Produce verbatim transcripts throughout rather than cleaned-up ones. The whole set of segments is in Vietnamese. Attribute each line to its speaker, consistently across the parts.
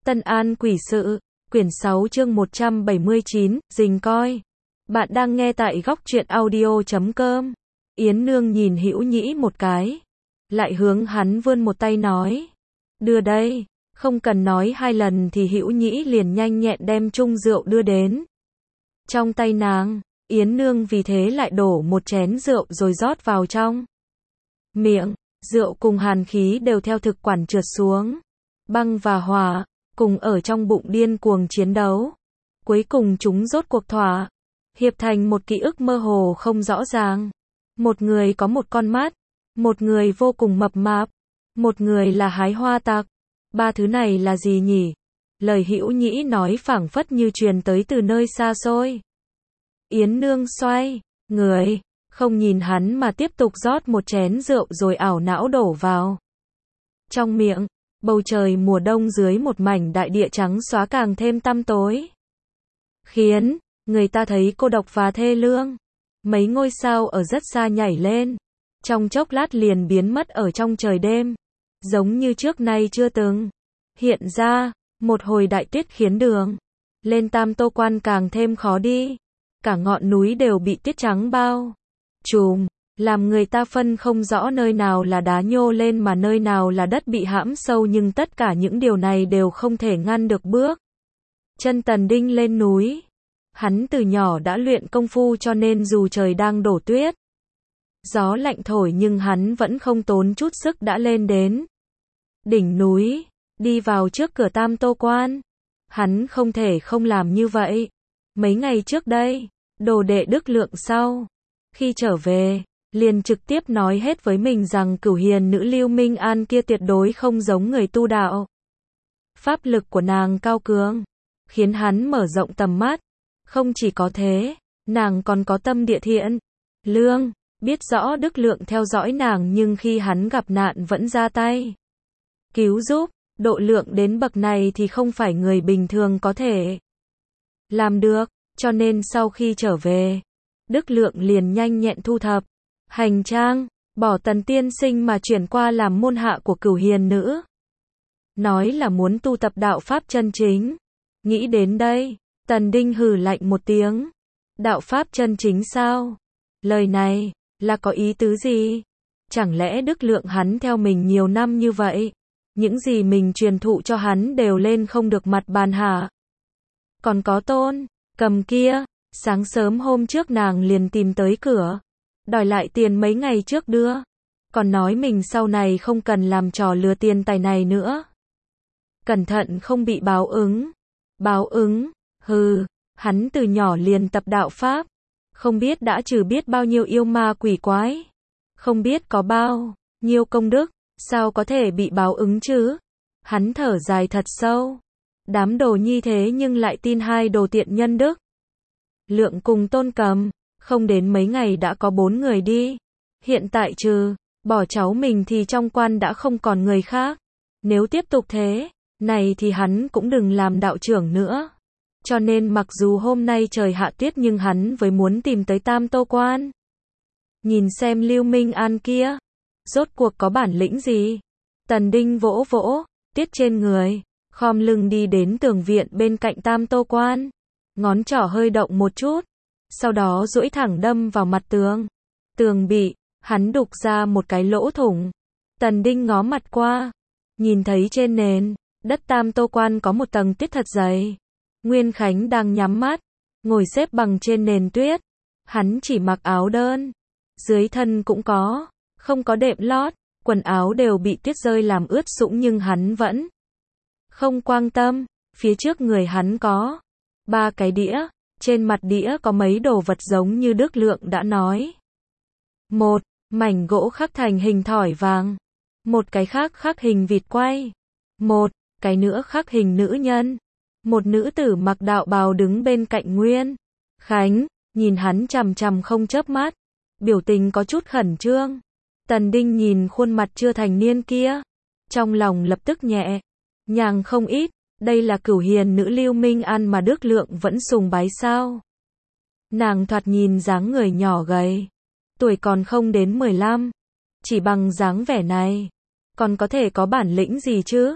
Speaker 1: Tân An Quỷ Sự, quyển sáu chương một trăm bảy mươi chín, Dình Coi. Bạn đang nghe tại góc truyện audio chấm com. Yến Nương nhìn Hữu Nhĩ một cái, lại hướng hắn vươn một tay nói, đưa đây. Không cần nói hai lần thì Hữu Nhĩ liền nhanh nhẹn đem chung rượu đưa đến. Trong tay nàng, Yến Nương vì thế lại đổ một chén rượu rồi rót vào trong miệng. Rượu cùng hàn khí đều theo thực quản trượt xuống. Băng và hỏa, cùng ở trong bụng điên cuồng chiến đấu. Cuối cùng chúng rốt cuộc thỏa hiệp thành một ký ức mơ hồ không rõ ràng. Một người có một con mắt, một người vô cùng mập mạp, một người là hái hoa tặc. Ba thứ này là gì nhỉ? Lời Hữu Nhĩ nói phảng phất như truyền tới từ nơi xa xôi. Yến Nương xoay người, không nhìn hắn mà tiếp tục rót một chén rượu rồi ảo não đổ vào trong miệng. Bầu trời mùa đông dưới một mảnh đại địa trắng xóa càng thêm tăm tối, khiến người ta thấy cô độc và thê lương. Mấy ngôi sao ở rất xa nhảy lên, trong chốc lát liền biến mất ở trong trời đêm, giống như trước nay chưa từng hiện ra. Một hồi đại tuyết khiến đường lên Tam Tô Quan càng thêm khó đi, cả ngọn núi đều bị tuyết trắng bao trùm, làm người ta phân không rõ nơi nào là đá nhô lên mà nơi nào là đất bị hãm sâu, nhưng tất cả những điều này đều không thể ngăn được bước chân Tần Đinh lên núi. Hắn từ nhỏ đã luyện công phu cho nên dù trời đang đổ tuyết, gió lạnh thổi nhưng hắn vẫn không tốn chút sức đã lên đến đỉnh núi, đi vào trước cửa Tam Tô Quan. Hắn không thể không làm như vậy. Mấy ngày trước đây, đồ đệ Đức Lượng sau khi trở về, liền trực tiếp nói hết với mình rằng cửu hiền nữ Lưu Minh An kia tuyệt đối không giống người tu đạo. Pháp lực của nàng cao cường, khiến hắn mở rộng tầm mắt. Không chỉ có thế, nàng còn có tâm địa thiện lương, biết rõ Đức Lượng theo dõi nàng nhưng khi hắn gặp nạn vẫn ra tay cứu giúp. Độ lượng đến bậc này thì không phải người bình thường có thể làm được, cho nên sau khi trở về, Đức Lượng liền nhanh nhẹn thu thập hành trang, bỏ Tần tiên sinh mà chuyển qua làm môn hạ của cửu hiền nữ. Nói là muốn tu tập đạo pháp chân chính. Nghĩ đến đây, Tần Đinh hừ lạnh một tiếng. Đạo pháp chân chính sao? Lời này là có ý tứ gì? Chẳng lẽ Đức Lượng hắn theo mình nhiều năm như vậy, những gì mình truyền thụ cho hắn đều lên không được mặt bàn hả? Còn có Tôn Cầm kia, sáng sớm hôm trước nàng liền tìm tới cửa, đòi lại tiền mấy ngày trước đưa, còn nói mình sau này không cần làm trò lừa tiền tài này nữa. Cẩn thận không bị báo ứng. Báo ứng? Hừ, hắn từ nhỏ liền tập đạo pháp, không biết đã trừ biết bao nhiêu yêu ma quỷ quái, không biết có bao nhiêu công đức, sao có thể bị báo ứng chứ? Hắn thở dài thật sâu. Đám đồ nhi thế nhưng lại tin hai đồ tiện nhân Đức Lượng cùng Tôn Cầm, không đến mấy ngày đã có bốn người đi. Hiện tại trừ bỏ cháu mình thì trong quan đã không còn người khác. Nếu tiếp tục thế này thì hắn cũng đừng làm đạo trưởng nữa. Cho nên mặc dù hôm nay trời hạ tuyết nhưng hắn với muốn tìm tới Tam Tô Quan, nhìn xem Lưu Minh An kia rốt cuộc có bản lĩnh gì. Tần Đinh vỗ vỗ tuyết trên người, khom lưng đi đến tường viện bên cạnh Tam Tô Quan, ngón trỏ hơi động một chút, sau đó duỗi thẳng đâm vào mặt tường. Tường bị hắn đục ra một cái lỗ thủng. Tần Đinh ngó mặt qua, nhìn thấy trên nền đất Tam Tô Quan có một tầng tuyết thật dày. Nguyên Khánh đang nhắm mắt, ngồi xếp bằng trên nền tuyết. Hắn chỉ mặc áo đơn, dưới thân cũng có không có đệm lót, quần áo đều bị tuyết rơi làm ướt sũng nhưng hắn vẫn không quan tâm. Phía trước người hắn có ba cái đĩa, trên mặt đĩa có mấy đồ vật giống như Đức Lượng đã nói. Một mảnh gỗ khắc thành hình thỏi vàng, một cái khác khắc hình vịt quay, một cái nữa khắc hình nữ nhân. Một nữ tử mặc đạo bào đứng bên cạnh Nguyên Khánh, nhìn hắn chằm chằm không chớp mắt, biểu tình có chút khẩn trương. Tần Đinh nhìn khuôn mặt chưa thành niên kia, trong lòng lập tức nhẹ nhàng không ít. Đây là cửu hiền nữ Lưu Minh An mà Đức Lượng vẫn sùng bái sao? Nàng thoạt nhìn dáng người nhỏ gầy, tuổi còn không đến mười lăm, chỉ bằng dáng vẻ này, còn có thể có bản lĩnh gì chứ?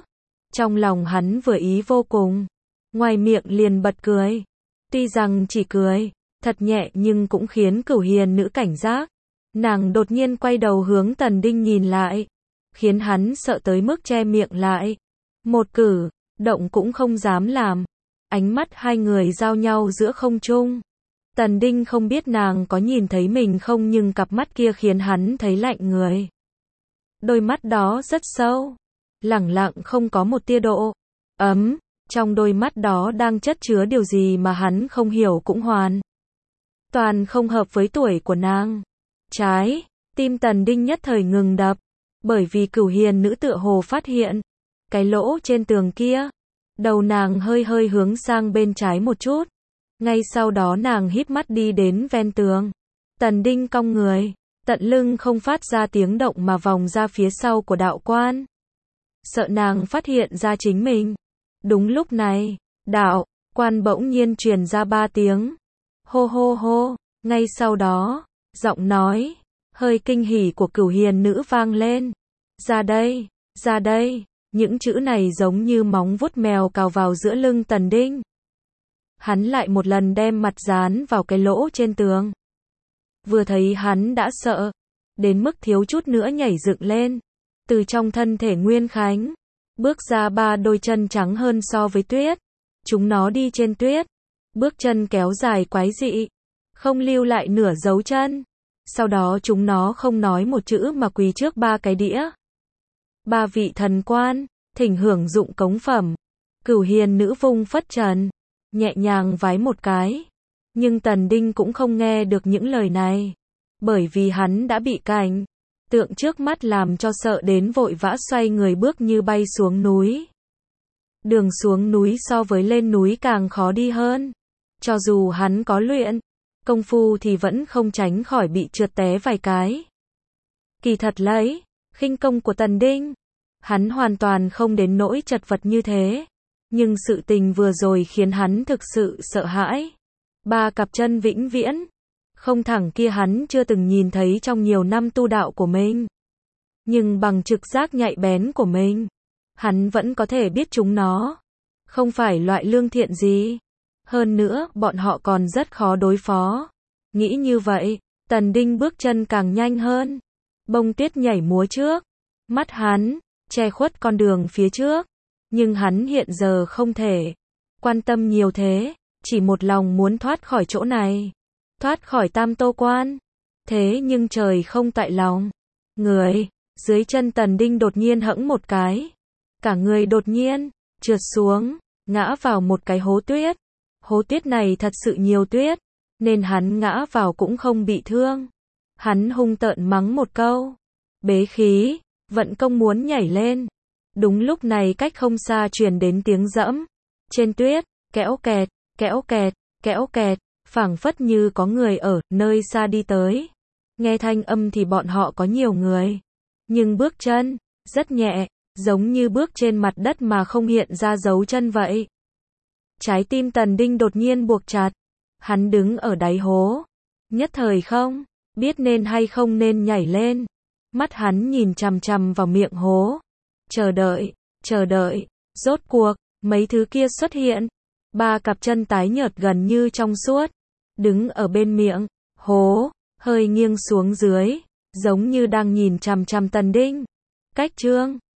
Speaker 1: Trong lòng hắn vừa ý vô cùng, ngoài miệng liền bật cười. Tuy rằng chỉ cười, thật nhẹ nhưng cũng khiến Cửu Hiền nữ cảnh giác. Nàng đột nhiên quay đầu hướng Tần Đinh nhìn lại, khiến hắn sợ tới mức che miệng lại. Một cử động cũng không dám làm. Ánh mắt hai người giao nhau giữa không trung. Tần Đinh không biết nàng có nhìn thấy mình không, nhưng cặp mắt kia khiến hắn thấy lạnh người. Đôi mắt đó rất sâu, lẳng lặng không có một tia độ ấm. Trong đôi mắt đó đang chất chứa điều gì mà hắn không hiểu cũng hoàn toàn không hợp với tuổi của nàng. Trái tim Tần Đinh nhất thời ngừng đập, bởi vì Cửu Hiền nữ tựa hồ phát hiện cái lỗ trên tường kia. Đầu nàng hơi hơi hướng sang bên trái một chút. Ngay sau đó nàng híp mắt đi đến ven tường. Tần Đinh cong người, tận lưng không phát ra tiếng động mà vòng ra phía sau của đạo quan. Sợ nàng phát hiện ra chính mình. Đúng lúc này, đạo quan bỗng nhiên truyền ra ba tiếng. Hô hô hô, ngay sau đó, giọng nói hơi kinh hỉ của Cửu Hiền nữ vang lên. Ra đây, ra đây. Những chữ này giống như móng vuốt mèo cào vào giữa lưng Tần Đinh. Hắn lại một lần đem mặt dán vào cái lỗ trên tường. Vừa thấy hắn đã sợ, đến mức thiếu chút nữa nhảy dựng lên. Từ trong thân thể Nguyên Khánh, bước ra ba đôi chân trắng hơn so với tuyết. Chúng nó đi trên tuyết, bước chân kéo dài quái dị, không lưu lại nửa dấu chân. Sau đó chúng nó không nói một chữ mà quỳ trước ba cái đĩa. Ba vị thần quan, thỉnh hưởng dụng cống phẩm. Cửu Hiền nữ vung phất trần, nhẹ nhàng vái một cái. Nhưng Tần Đinh cũng không nghe được những lời này, bởi vì hắn đã bị cảnh tượng trước mắt làm cho sợ đến vội vã xoay người bước như bay xuống núi. Đường xuống núi so với lên núi càng khó đi hơn. Cho dù hắn có luyện công phu thì vẫn không tránh khỏi bị trượt té vài cái. Kỳ thật lấy khinh công của Tần Đinh, hắn hoàn toàn không đến nỗi chật vật như thế. Nhưng sự tình vừa rồi khiến hắn thực sự sợ hãi. Ba cặp chân vĩnh viễn không thẳng kia hắn chưa từng nhìn thấy trong nhiều năm tu đạo của mình. Nhưng bằng trực giác nhạy bén của mình, hắn vẫn có thể biết chúng nó không phải loại lương thiện gì. Hơn nữa, bọn họ còn rất khó đối phó. Nghĩ như vậy, Tần Đinh bước chân càng nhanh hơn. Bông tuyết nhảy múa trước mắt hắn, che khuất con đường phía trước. Nhưng hắn hiện giờ không thể quan tâm nhiều thế, chỉ một lòng muốn thoát khỏi chỗ này, thoát khỏi Tam Tô Quan. Thế nhưng trời không tại lòng người, dưới chân Tần Đinh đột nhiên hẫng một cái. Cả người đột nhiên trượt xuống, ngã vào một cái hố tuyết. Hố tuyết này thật sự nhiều tuyết, nên hắn ngã vào cũng không bị thương. Hắn hung tợn mắng một câu, bế khí, vận công muốn nhảy lên. Đúng lúc này cách không xa truyền đến tiếng dẫm trên tuyết, kẽo kẹt, kẽo kẹt, kẽo kẹt, phảng phất như có người ở nơi xa đi tới. Nghe thanh âm thì bọn họ có nhiều người, nhưng bước chân rất nhẹ, giống như bước trên mặt đất mà không hiện ra dấu chân vậy. Trái tim Tần Đinh đột nhiên buộc chặt. Hắn đứng ở đáy hố, nhất thời không biết nên hay không nên nhảy lên. Mắt hắn nhìn chằm chằm vào miệng hố, chờ đợi, chờ đợi. Rốt cuộc, mấy thứ kia xuất hiện. Ba cặp chân tái nhợt gần như trong suốt, đứng ở bên miệng hố, hơi nghiêng xuống dưới, giống như đang nhìn chằm chằm Tần Đinh. Cách chương